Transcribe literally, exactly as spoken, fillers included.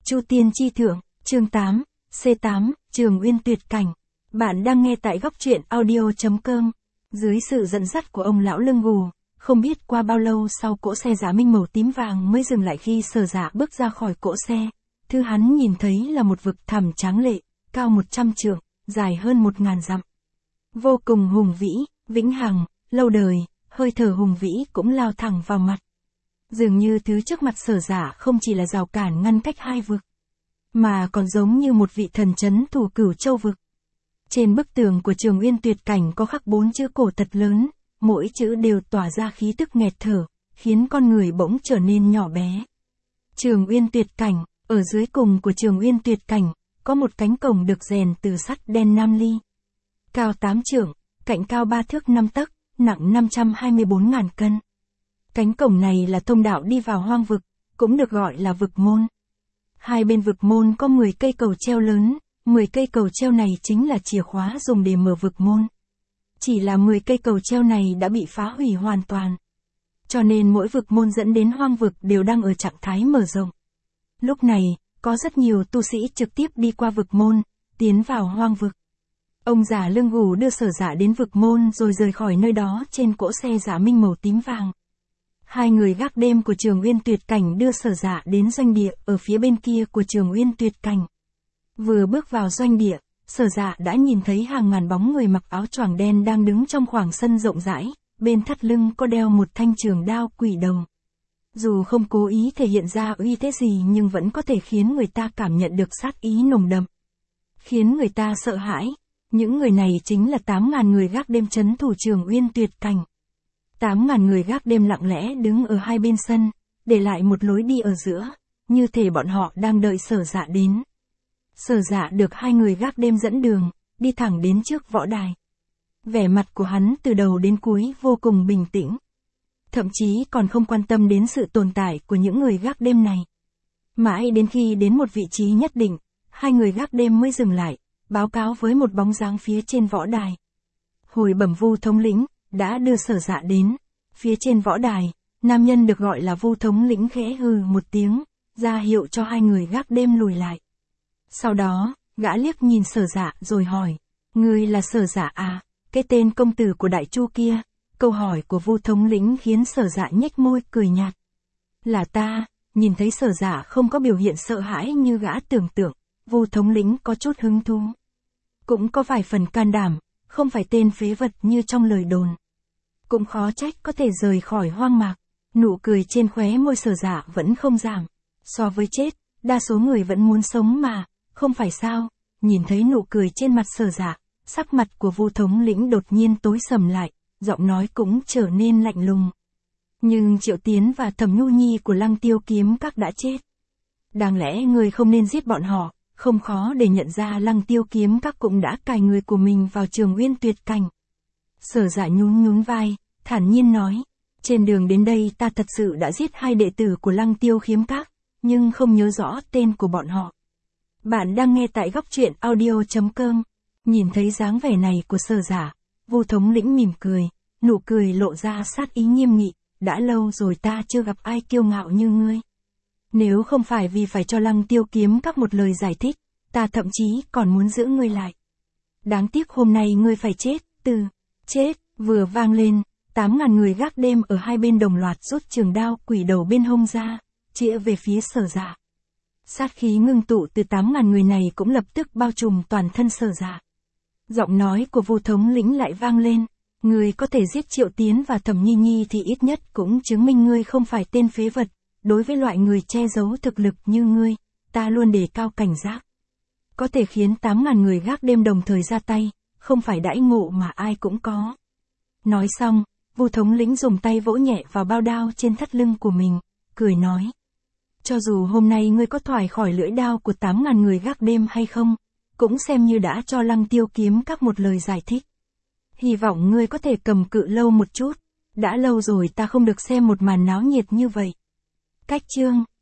Chu Tiên Chi Thượng, chương tám, C tám, Trường Uyên Tuyệt Cảnh. Bạn đang nghe tại góc truyện audio chấm com. Dưới sự dẫn dắt của ông lão lưng gù, không biết qua bao lâu sau cỗ xe Giá Minh màu tím vàng mới dừng lại khi Sở Dạ bước ra khỏi cỗ xe. Thứ hắn nhìn thấy là một vực thẳm tráng lệ, cao một trăm trượng, dài hơn một ngàn dặm. Vô cùng hùng vĩ, vĩnh hằng, lâu đời, hơi thở hùng vĩ cũng lao thẳng vào mặt. Dường như thứ trước mặt Sở Dạ không chỉ là rào cản ngăn cách hai vực, mà còn giống như một vị thần trấn thủ Cửu Châu vực. Trên bức tường của Trường Uyên Tuyệt Cảnh có khắc bốn chữ cổ thật lớn, mỗi chữ đều tỏa ra khí tức nghẹt thở, khiến con người bỗng trở nên nhỏ bé. Trường Uyên Tuyệt Cảnh, ở dưới cùng của Trường Uyên Tuyệt Cảnh, có một cánh cổng được rèn từ sắt đen nam ly. Cao tám trượng, cạnh cao ba thước năm tấc, nặng năm trăm hai mươi bốn ngàn cân. Cánh cổng này là thông đạo đi vào hoang vực, cũng được gọi là vực môn. Hai bên vực môn có mười cây cầu treo lớn, mười cây cầu treo này chính là chìa khóa dùng để mở vực môn. Chỉ là mười cây cầu treo này đã bị phá hủy hoàn toàn. Cho nên mỗi vực môn dẫn đến hoang vực đều đang ở trạng thái mở rộng. Lúc này, có rất nhiều tu sĩ trực tiếp đi qua vực môn, tiến vào hoang vực. Ông già lưng gù đưa Sở Dạ đến vực môn rồi rời khỏi nơi đó trên cỗ xe Giá Minh màu tím vàng. Hai người gác đêm của Trường Uyên Tuyệt Cảnh đưa Sở Dạ đến doanh địa ở phía bên kia của Trường Uyên Tuyệt Cảnh. Vừa bước vào doanh địa, Sở Dạ đã nhìn thấy hàng ngàn bóng người mặc áo choàng đen đang đứng trong khoảng sân rộng rãi, bên thắt lưng có đeo một thanh trường đao quỷ đầu. Dù không cố ý thể hiện ra uy thế gì nhưng vẫn có thể khiến người ta cảm nhận được sát ý nồng đậm, khiến người ta sợ hãi. Những người này chính là tám ngàn người gác đêm trấn thủ Trường Uyên Tuyệt Cảnh. tám ngàn người gác đêm lặng lẽ đứng ở hai bên sân, để lại một lối đi ở giữa, như thể bọn họ đang đợi Sở Dạ đến. Sở Dạ được hai người gác đêm dẫn đường, đi thẳng đến trước võ đài. Vẻ mặt của hắn từ đầu đến cuối vô cùng bình tĩnh. Thậm chí còn không quan tâm đến sự tồn tại của những người gác đêm này. Mãi đến khi đến một vị trí nhất định, hai người gác đêm mới dừng lại, báo cáo với một bóng dáng phía trên võ đài. Hồi bẩm Vu thống lĩnh, đã đưa Sở Dạ đến. Phía trên võ đài, nam nhân được gọi là Vu thống lĩnh khẽ hừ một tiếng, ra hiệu cho hai người gác đêm lùi lại. Sau đó, gã liếc nhìn Sở Dạ rồi hỏi, ngươi là Sở Dạ à, cái tên công tử của Đại Chu kia? Câu hỏi của Vu thống lĩnh khiến Sở Dạ nhếch môi cười nhạt. Là ta. Nhìn thấy Sở Dạ không có biểu hiện sợ hãi như gã tưởng tượng, Vu thống lĩnh có chút hứng thú. Cũng có vài phần can đảm, không phải tên phế vật như trong lời đồn. Cũng khó trách có thể rời khỏi hoang mạc. Nụ cười trên khóe môi Sở Dạ vẫn không giảm. So với chết, đa số người vẫn muốn sống mà, không phải sao? Nhìn thấy nụ cười trên mặt Sở Dạ, sắc mặt của Vu thống lĩnh đột nhiên tối sầm lại, giọng nói cũng trở nên lạnh lùng. Nhưng Triệu Tiến và Thẩm Nhu Nhi của Lăng Tiêu Kiếm Các đã chết. Đáng lẽ người không nên giết bọn họ. Không khó để nhận ra Lăng Tiêu Kiếm Các cũng đã cài người của mình vào Trường Uyên Tuyệt Cảnh. Sở Dạ nhún nhún vai, thản nhiên nói, trên đường đến đây ta thật sự đã giết hai đệ tử của Lăng Tiêu Kiếm Các, nhưng không nhớ rõ tên của bọn họ. Bạn đang nghe tại góc truyện audio chấm com. Nhìn thấy dáng vẻ này của Sở Dạ, Vu thống lĩnh mỉm cười, nụ cười lộ ra sát ý nghiêm nghị, đã lâu rồi ta chưa gặp ai kiêu ngạo như ngươi. Nếu không phải vì phải cho Lăng Tiêu Kiếm Các một lời giải thích, ta thậm chí còn muốn giữ ngươi lại. Đáng tiếc hôm nay ngươi phải chết. Từ chết vừa vang lên, tám ngàn người gác đêm ở hai bên đồng loạt rút trường đao quỷ đầu bên hông ra, chĩa về phía Sở Dạ. Sát khí ngưng tụ từ tám ngàn người này cũng lập tức bao trùm toàn thân Sở Dạ. Giọng nói của Vu thống lĩnh lại vang lên, ngươi có thể giết Triệu Tiến và Thẩm Nhi Nhi thì ít nhất cũng chứng minh ngươi không phải tên phế vật. Đối với loại người che giấu thực lực như ngươi, ta luôn đề cao cảnh giác. Có thể khiến tám ngàn người gác đêm đồng thời ra tay, không phải đãi ngộ mà ai cũng có. Nói xong, Vu thống lĩnh dùng tay vỗ nhẹ vào bao đao trên thắt lưng của mình, cười nói. Cho dù hôm nay ngươi có thoải khỏi lưỡi đao của tám ngàn người gác đêm hay không, cũng xem như đã cho Lăng Tiêu Kiếm Các một lời giải thích. Hy vọng ngươi có thể cầm cự lâu một chút, đã lâu rồi ta không được xem một màn náo nhiệt như vậy. Cách chương